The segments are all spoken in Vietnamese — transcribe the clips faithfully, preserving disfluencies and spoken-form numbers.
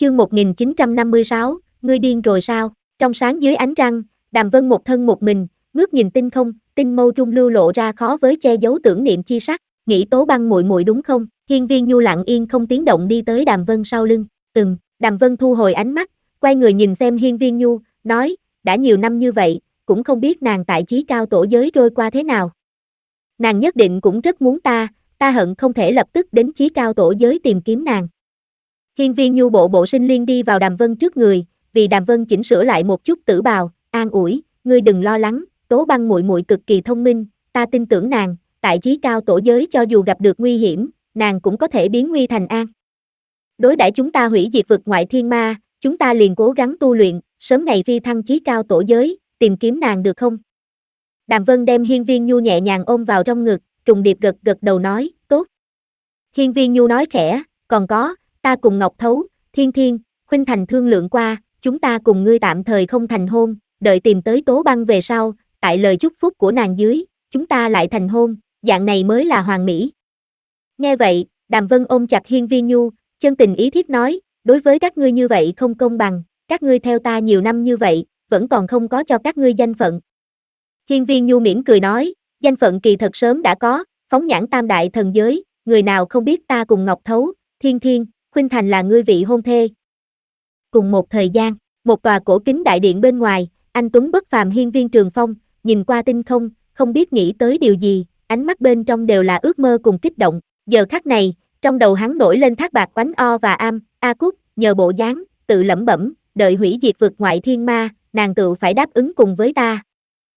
Chương một nghìn chín trăm năm mươi sáu, ngươi điên rồi sao? Trong sáng dưới ánh trăng, Đàm Vân một thân một mình, ngước nhìn tinh không, tinh mâu trung lưu lộ ra khó với che giấu tưởng niệm chi sắc, nghĩ Tố Băng muội muội đúng không? Hiên Viên Nhu lặng yên không tiếng động đi tới Đàm Vân sau lưng, "Ừm." Đàm Vân thu hồi ánh mắt, quay người nhìn xem Hiên Viên Nhu, nói, đã nhiều năm như vậy, cũng không biết nàng tại chí cao tổ giới trôi qua thế nào. Nàng nhất định cũng rất muốn ta, ta hận không thể lập tức đến chí cao tổ giới tìm kiếm nàng. Hiên Viên Nhu bộ bộ sinh liên đi vào Đàm Vân trước người, vì Đàm Vân chỉnh sửa lại một chút tử bào, an ủi, ngươi đừng lo lắng, Tố Băng muội muội cực kỳ thông minh, ta tin tưởng nàng, tại chí cao tổ giới cho dù gặp được nguy hiểm, nàng cũng có thể biến nguy thành an. Đối đãi chúng ta hủy diệt vực ngoại thiên ma, chúng ta liền cố gắng tu luyện, sớm ngày phi thăng chí cao tổ giới, tìm kiếm nàng được không? Đàm Vân đem Hiên Viên Nhu nhẹ nhàng ôm vào trong ngực, trùng điệp gật gật đầu nói, tốt. Hiên Viên Nhu nói khẽ, còn có, ta cùng Ngọc Thấu, Thiên Thiên, Khuynh Thành thương lượng qua, chúng ta cùng ngươi tạm thời không thành hôn, đợi tìm tới Tố Băng về sau, tại lời chúc phúc của nàng dưới, chúng ta lại thành hôn, dạng này mới là hoàn mỹ. Nghe vậy, Đàm Vân ôm chặt Hiên Viên Nhu, chân tình ý thiết nói, đối với các ngươi như vậy không công bằng, các ngươi theo ta nhiều năm như vậy, vẫn còn không có cho các ngươi danh phận. Hiên Viên Nhu mỉm cười nói, danh phận kỳ thật sớm đã có, phóng nhãn tam đại thần giới, người nào không biết ta cùng Ngọc Thấu, Thiên Thiên, Khuynh Thành là ngươi vị hôn thê. Cùng một thời gian, một tòa cổ kính đại điện bên ngoài, anh tuấn bất phàm Hiên Viên Trường Phong, nhìn qua tinh không, không biết nghĩ tới điều gì, ánh mắt bên trong đều là ước mơ cùng kích động. Giờ khắc này, trong đầu hắn nổi lên Thác Bạt Oánh O và Am, A Cúc, nhờ bộ dáng, tự lẩm bẩm, đợi hủy diệt vực ngoại thiên ma, nàng tự phải đáp ứng cùng với ta.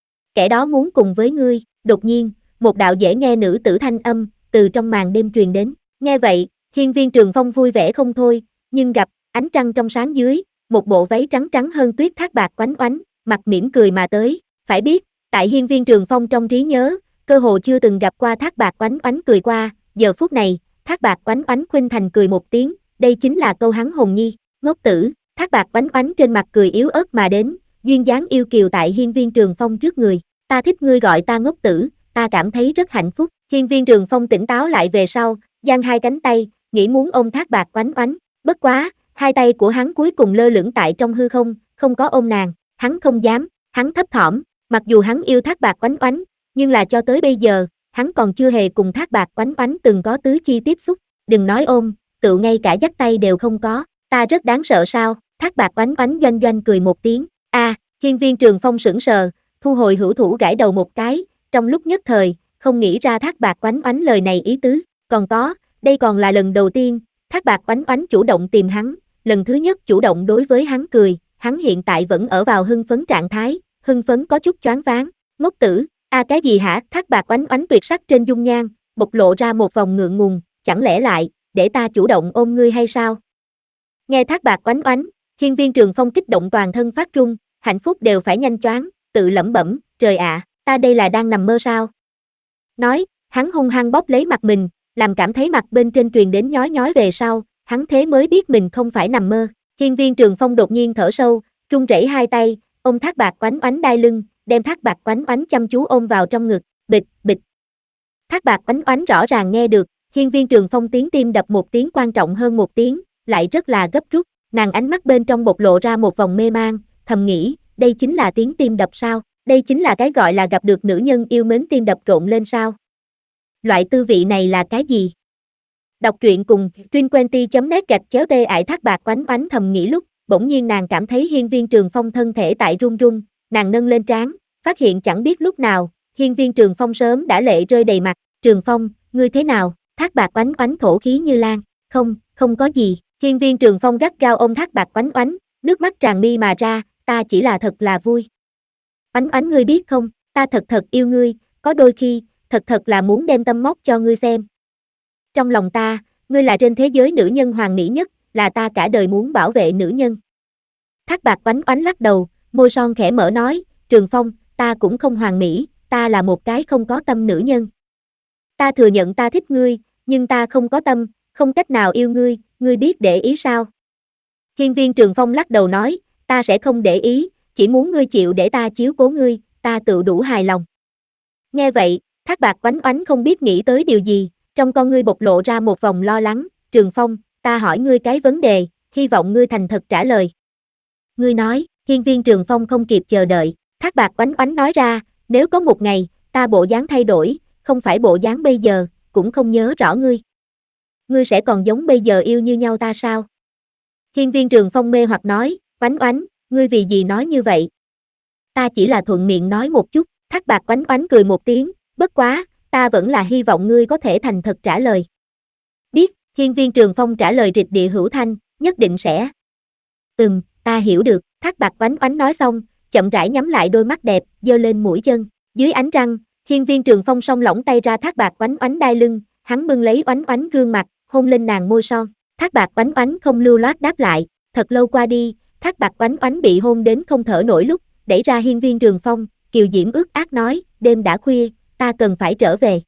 Kẻ đó muốn cùng với ngươi, đột nhiên, một đạo dễ nghe nữ tử thanh âm, từ trong màn đêm truyền đến. Nghe vậy, Hiên Viên Trường Phong vui vẻ không thôi, nhưng gặp, ánh trăng trong sáng dưới, một bộ váy trắng trắng hơn tuyết Thác Bạt Oánh Oánh, mặt mỉm cười mà tới. Phải biết, tại Hiên Viên Trường Phong trong trí nhớ, cơ hồ chưa từng gặp qua Thác Bạt Oánh Oánh cười qua, giờ phút này, Thác Bạt Oánh Oánh Khuynh Thành cười một tiếng, đây chính là câu hắn hồn nhi, ngốc tử. Thác Bạt Oánh Oánh trên mặt cười yếu ớt mà đến, duyên dáng yêu kiều tại Hiên Viên Trường Phong trước người, ta thích ngươi gọi ta ngốc tử, ta cảm thấy rất hạnh phúc. Hiên Viên Trường Phong tỉnh táo lại về sau, giang hai cánh tay, nghĩ muốn ôm Thác Bạt Oánh Oánh, bất quá, hai tay của hắn cuối cùng lơ lửng tại trong hư không, không có ôm nàng, hắn không dám, hắn thấp thỏm, mặc dù hắn yêu Thác Bạt Oánh Oánh, nhưng là cho tới bây giờ, hắn còn chưa hề cùng Thác Bạt Oánh Oánh từng có tứ chi tiếp xúc, đừng nói ôm, tự ngay cả dắt tay đều không có, ta rất đáng sợ sao? Thác Bạt Oánh Oánh doanh doanh cười một tiếng, a, à, Hiên Viên Trường Phong sững sờ, thu hồi hữu thủ gãi đầu một cái, trong lúc nhất thời, không nghĩ ra Thác Bạt Oánh Oánh lời này ý tứ, còn có, đây còn là lần đầu tiên, Thác Bạt Oánh Oánh chủ động tìm hắn, lần thứ nhất chủ động đối với hắn cười, hắn hiện tại vẫn ở vào hưng phấn trạng thái, hưng phấn có chút choáng váng, ngốc tử, a à, cái gì hả? Thác Bạt Oánh Oánh tuyệt sắc trên dung nhan, bộc lộ ra một vòng ngượng ngùng, chẳng lẽ lại, để ta chủ động ôm ngươi hay sao? Nghe Thác Bạt Oánh Oánh, Hiên Viên Trường Phong kích động toàn thân phát run, hạnh phúc đều phải nhanh choáng, tự lẩm bẩm, trời ạ, à, ta đây là đang nằm mơ sao? Nói, hắn hung hăng bóp lấy mặt mình, làm cảm thấy mặt bên trên truyền đến nhói nhói về sau, hắn thế mới biết mình không phải nằm mơ. Hiên Viên Trường Phong đột nhiên thở sâu, run rẩy hai tay, ôm Thác Bạt Oánh Oánh đai lưng, đem Thác Bạt Oánh Oánh chăm chú ôm vào trong ngực, bịch, bịch. Thác Bạt Oánh Oánh rõ ràng nghe được, Hiên Viên Trường Phong tiếng tim đập một tiếng quan trọng hơn một tiếng, lại rất là gấp rút, nàng ánh mắt bên trong bộc lộ ra một vòng mê man, thầm nghĩ, đây chính là tiếng tim đập sao, đây chính là cái gọi là gặp được nữ nhân yêu mến tim đập rộn lên sao. Loại tư vị này là cái gì? Đọc truyện cùng Truyện chấm net gạch chéo tê ải Thác Bạt Oánh Oánh thầm nghĩ lúc, bỗng nhiên nàng cảm thấy Hiên Viên Trường Phong thân thể tại run run, nàng nâng lên trán, phát hiện chẳng biết lúc nào, Hiên Viên Trường Phong sớm đã lệ rơi đầy mặt, Trường Phong, ngươi thế nào? Thác Bạt Oánh Oánh thổ khí như lan, không, không có gì. Hiên Viên Trường Phong gắt gao ôm Thác Bạt Oánh Oánh, nước mắt tràn mi mà ra, ta chỉ là thật là vui. Oánh Oánh ngươi biết không, ta thật thật yêu ngươi, có đôi khi, thật thật là muốn đem tâm móc cho ngươi xem. Trong lòng ta, ngươi là trên thế giới nữ nhân hoàn mỹ nhất, là ta cả đời muốn bảo vệ nữ nhân. Thác Bạt Oánh Oánh lắc đầu, môi son khẽ mở nói, Trường Phong, ta cũng không hoàn mỹ, ta là một cái không có tâm nữ nhân. Ta thừa nhận ta thích ngươi, nhưng ta không có tâm, không cách nào yêu ngươi, ngươi biết để ý sao? Hiên Viên Trường Phong lắc đầu nói, ta sẽ không để ý, chỉ muốn ngươi chịu để ta chiếu cố ngươi, ta tự đủ hài lòng. Nghe vậy, Thác Bạt Oánh Oánh không biết nghĩ tới điều gì, trong con ngươi bộc lộ ra một vòng lo lắng, Trường Phong, ta hỏi ngươi cái vấn đề, hy vọng ngươi thành thật trả lời. Ngươi nói, hiên viên Trường Phong không kịp chờ đợi, Thác Bạt Oánh Oánh nói ra, nếu có một ngày, ta bộ dáng thay đổi, không phải bộ dáng bây giờ, cũng không nhớ rõ ngươi. Ngươi sẽ còn giống bây giờ yêu như nhau ta sao? Hiên viên Trường Phong mê hoặc nói, Oánh Oánh, ngươi vì gì nói như vậy? Ta chỉ là thuận miệng nói một chút, Thác Bạt Oánh Oánh cười một tiếng, bất quá, ta vẫn là hy vọng ngươi có thể thành thật trả lời. Biết, hiên viên Trường Phong trả lời trịch địa hữu thanh, nhất định sẽ. Ừm, ta hiểu được, Thác Bạt Oánh Oánh nói xong, chậm rãi nhắm lại đôi mắt đẹp, giơ lên mũi chân. Dưới ánh trăng, hiên viên Trường Phong song lỏng tay ra Thác Bạt Oánh Oánh đai lưng, hắn bưng lấy Oánh Oánh gương mặt, hôn lên nàng môi son. Thác Bạt Oánh Oánh không lưu loát đáp lại, thật lâu qua đi, Thác Bạt Oánh Oánh bị hôn đến không thở nổi lúc, đẩy ra hiên viên Trường Phong, kiều diễm ướt át nói, đêm đã khuya, ta cần phải trở về.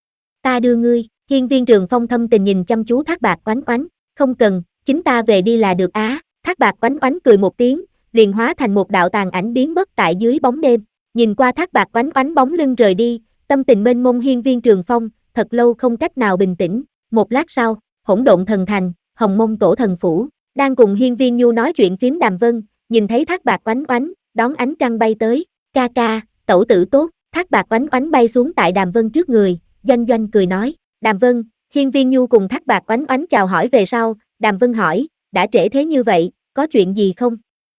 Ta đưa ngươi, hiên viên Trường Phong thâm tình nhìn chăm chú Thác Bạt Oánh Oánh, không cần, chính ta về đi là được á. Thác Bạt Oánh Oánh cười một tiếng, liền hóa thành một đạo tàn ảnh biến mất tại dưới bóng đêm. Nhìn qua Thác Bạt Oánh Oánh bóng lưng rời đi, tâm tình mênh mông hiên viên Trường Phong, thật lâu không cách nào bình tĩnh. Một lát sau, Hỗn Độn Thần Thành, Hồng Mông Tổ Thần Phủ, đang cùng hiên viên Nhu nói chuyện phím Đàm Vân, nhìn thấy Thác Bạt Oánh Oánh, đón ánh trăng bay tới, ca ca, tẩu tử tốt. Thác Bạt Oánh Oánh bay xuống tại Đàm Vân trước người, doanh doanh cười nói, Đàm Vân, hiên viên Nhu cùng Thác Bạt Oánh Oánh chào hỏi về sau, Đàm Vân hỏi, đã trễ thế như vậy, có chuyện gì không?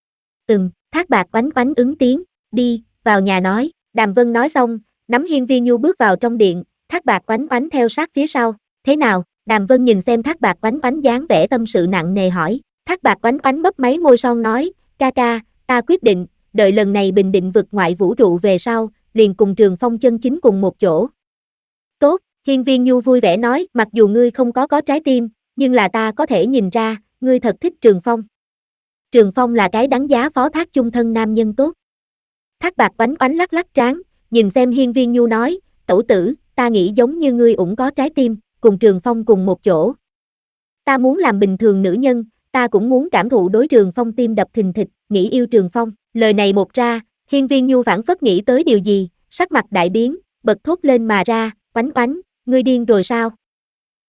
Ừm, Thác Bạt Oánh Oánh ứng tiếng, đi, vào nhà nói. Đàm Vân nói xong, nắm hiên viên Nhu bước vào trong điện, Thác Bạt Oánh Oánh theo sát phía sau, thế nào? Đàm Vân nhìn xem Thác Bạt Oánh Oánh dáng vẻ tâm sự nặng nề hỏi. Thác Bạt Oánh Oánh bấp máy môi son nói, ca ca, ta quyết định, đợi lần này bình định vực ngoại vũ trụ về sau, liền cùng Trường Phong chân chính cùng một chỗ. Tốt, hiên viên Nhu vui vẻ nói, mặc dù ngươi không có có trái tim, nhưng là ta có thể nhìn ra, ngươi thật thích Trường Phong. Trường Phong là cái đáng giá phó thác chung thân nam nhân tốt. Thác Bạt Oánh Oánh lắc lắc trán, nhìn xem hiên viên Nhu nói, tẩu tử, ta nghĩ giống như ngươi cũng có trái tim, cùng Trường Phong cùng một chỗ. Ta muốn làm bình thường nữ nhân, ta cũng muốn cảm thụ đối Trường Phong tim đập thình thịch, nghĩ yêu Trường Phong. Lời này một ra, hiên viên Nhu phảng phất nghĩ tới điều gì, sắc mặt đại biến, bật thốt lên mà ra, Oánh Oánh, ngươi điên rồi sao?